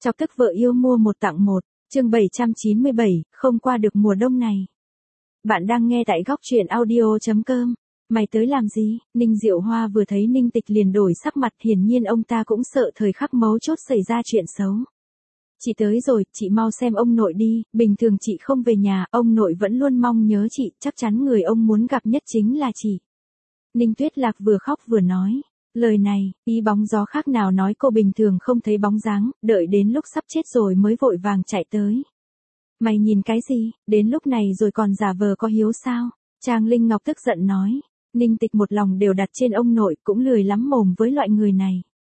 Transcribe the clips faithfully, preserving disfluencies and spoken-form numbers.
Chọc tức vợ yêu mua một tặng một, chương bảy trăm chín mươi bảy, không qua được mùa đông này. Bạn đang nghe tại góc truyện audio chấm com. Mày tới làm gì? Ninh Diệu Hoa vừa thấy Ninh Tịch liền đổi sắc mặt, hiển nhiên ông ta cũng sợ thời khắc mấu chốt xảy ra chuyện xấu. Chị tới rồi, chị mau xem ông nội đi, bình thường chị không về nhà, ông nội vẫn luôn mong nhớ chị, chắc chắn người ông muốn gặp nhất chính là chị. Ninh Tuyết Lạc vừa khóc vừa nói. Lời này, ý bóng gió khác nào nói cô bình thường không thấy bóng dáng, đợi đến lúc sắp chết rồi mới vội vàng chạy tới. Mày nhìn cái gì, đến lúc này rồi còn giả vờ có hiếu sao? Trang Linh Ngọc tức giận nói. Ninh Tịch một lòng đều đặt trên ông nội, cũng lười lắm mồm với loại người này.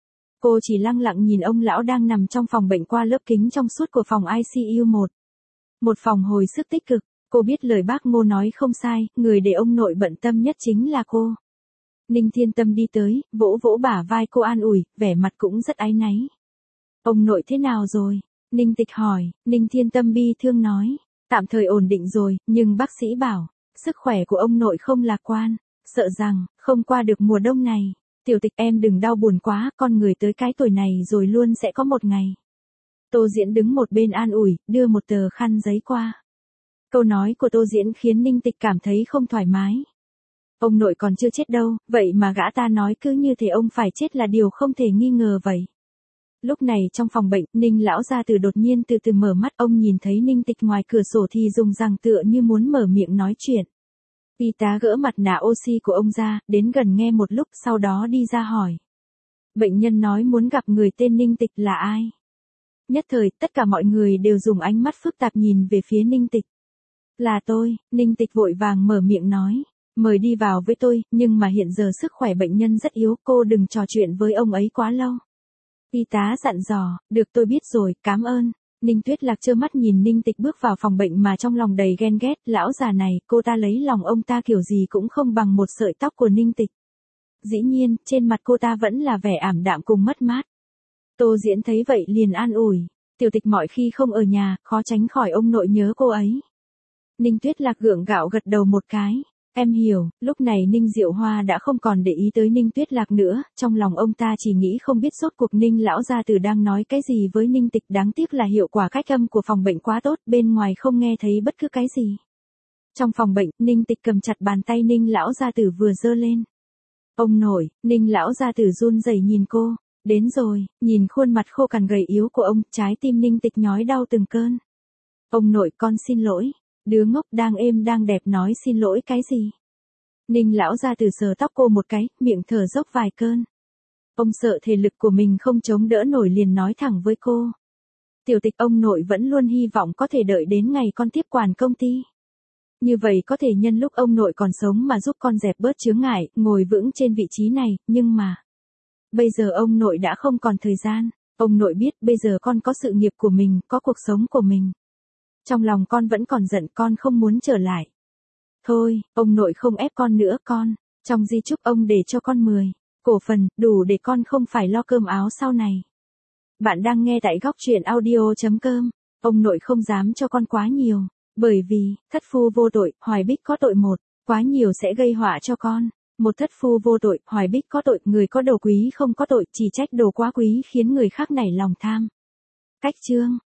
Cô chỉ lăng lặng nhìn ông lão đang nằm trong phòng bệnh qua lớp kính trong suốt của phòng i xê u một. Một phòng hồi sức tích cực, cô biết lời bác Ngô nói không sai, người để ông nội bận tâm nhất chính là cô. Ninh Thiên Tâm đi tới, vỗ vỗ bả vai cô an ủi, vẻ mặt cũng rất áy náy. Ông nội thế nào rồi? Ninh Tịch hỏi. Ninh Thiên Tâm bi thương nói, tạm thời ổn định rồi, nhưng bác sĩ bảo, sức khỏe của ông nội không lạc quan, sợ rằng, không qua được mùa đông này. Tiểu Tịch em đừng đau buồn quá, con người tới cái tuổi này rồi luôn sẽ có một ngày. Tô Diễn đứng một bên an ủi, đưa một tờ khăn giấy qua. Câu nói của Tô Diễn khiến Ninh Tịch cảm thấy không thoải mái. Ông nội còn chưa chết đâu, vậy mà gã ta nói cứ như thể ông phải chết là điều không thể nghi ngờ vậy. Lúc này trong phòng bệnh, Ninh lão gia tử đột nhiên từ từ mở mắt, ông nhìn thấy Ninh Tịch ngoài cửa sổ thì dùng răng tựa như muốn mở miệng nói chuyện. Y tá gỡ mặt nạ oxy của ông ra, đến gần nghe một lúc sau đó đi ra hỏi. Bệnh nhân nói muốn gặp người tên Ninh Tịch là ai? Nhất thời, tất cả mọi người đều dùng ánh mắt phức tạp nhìn về phía Ninh Tịch. Là tôi, Ninh Tịch vội vàng mở miệng nói. Mời đi vào với tôi, nhưng mà hiện giờ sức khỏe bệnh nhân rất yếu, cô đừng trò chuyện với ông ấy quá lâu. Y tá dặn dò, được tôi biết rồi, cảm ơn. Ninh Tuyết Lạc trơ mắt nhìn Ninh Tịch bước vào phòng bệnh mà trong lòng đầy ghen ghét, lão già này, cô ta lấy lòng ông ta kiểu gì cũng không bằng một sợi tóc của Ninh Tịch. Dĩ nhiên, trên mặt cô ta vẫn là vẻ ảm đạm cùng mất mát. Tô Diễn thấy vậy liền an ủi, Tiểu Tịch mọi khi không ở nhà, khó tránh khỏi ông nội nhớ cô ấy. Ninh Tuyết Lạc gượng gạo gật đầu một cái. Em hiểu, lúc này Ninh Diệu Hoa đã không còn để ý tới Ninh Tuyết Lạc nữa, trong lòng ông ta chỉ nghĩ không biết rốt cuộc Ninh lão gia tử đang nói cái gì với Ninh Tịch, đáng tiếc là hiệu quả cách âm của phòng bệnh quá tốt, bên ngoài không nghe thấy bất cứ cái gì. Trong phòng bệnh, Ninh Tịch cầm chặt bàn tay Ninh lão gia tử vừa giơ lên. Ông nội, Ninh lão gia tử run rẩy nhìn cô, đến rồi, nhìn khuôn mặt khô cằn gầy yếu của ông, trái tim Ninh Tịch nhói đau từng cơn. Ông nội con xin lỗi. Đứa ngốc đang êm đang đẹp nói xin lỗi cái gì? Ninh lão gia tử sờ tóc cô một cái, miệng thở dốc vài cơn. Ông sợ thể lực của mình không chống đỡ nổi liền nói thẳng với cô. Tiểu Tịch, ông nội vẫn luôn hy vọng có thể đợi đến ngày con tiếp quản công ty. Như vậy có thể nhân lúc ông nội còn sống mà giúp con dẹp bớt chướng ngại, ngồi vững trên vị trí này, nhưng mà... Bây giờ ông nội đã không còn thời gian. Ông nội biết bây giờ con có sự nghiệp của mình, có cuộc sống của mình. Trong lòng con vẫn còn giận, con không muốn trở lại. Thôi, ông nội không ép con nữa con. Trong di chúc ông để cho con mười cổ phần, đủ để con không phải lo cơm áo sau này. Bạn đang nghe tại góc truyện audio chấm com. Ông nội không dám cho con quá nhiều. Bởi vì, thất phu vô tội, Hoài Bích có tội một. Quá nhiều sẽ gây họa cho con. Một thất phu vô tội, Hoài Bích có tội, người có đồ quý không có tội, chỉ trách đồ quá quý khiến người khác nảy lòng tham. Cách chương.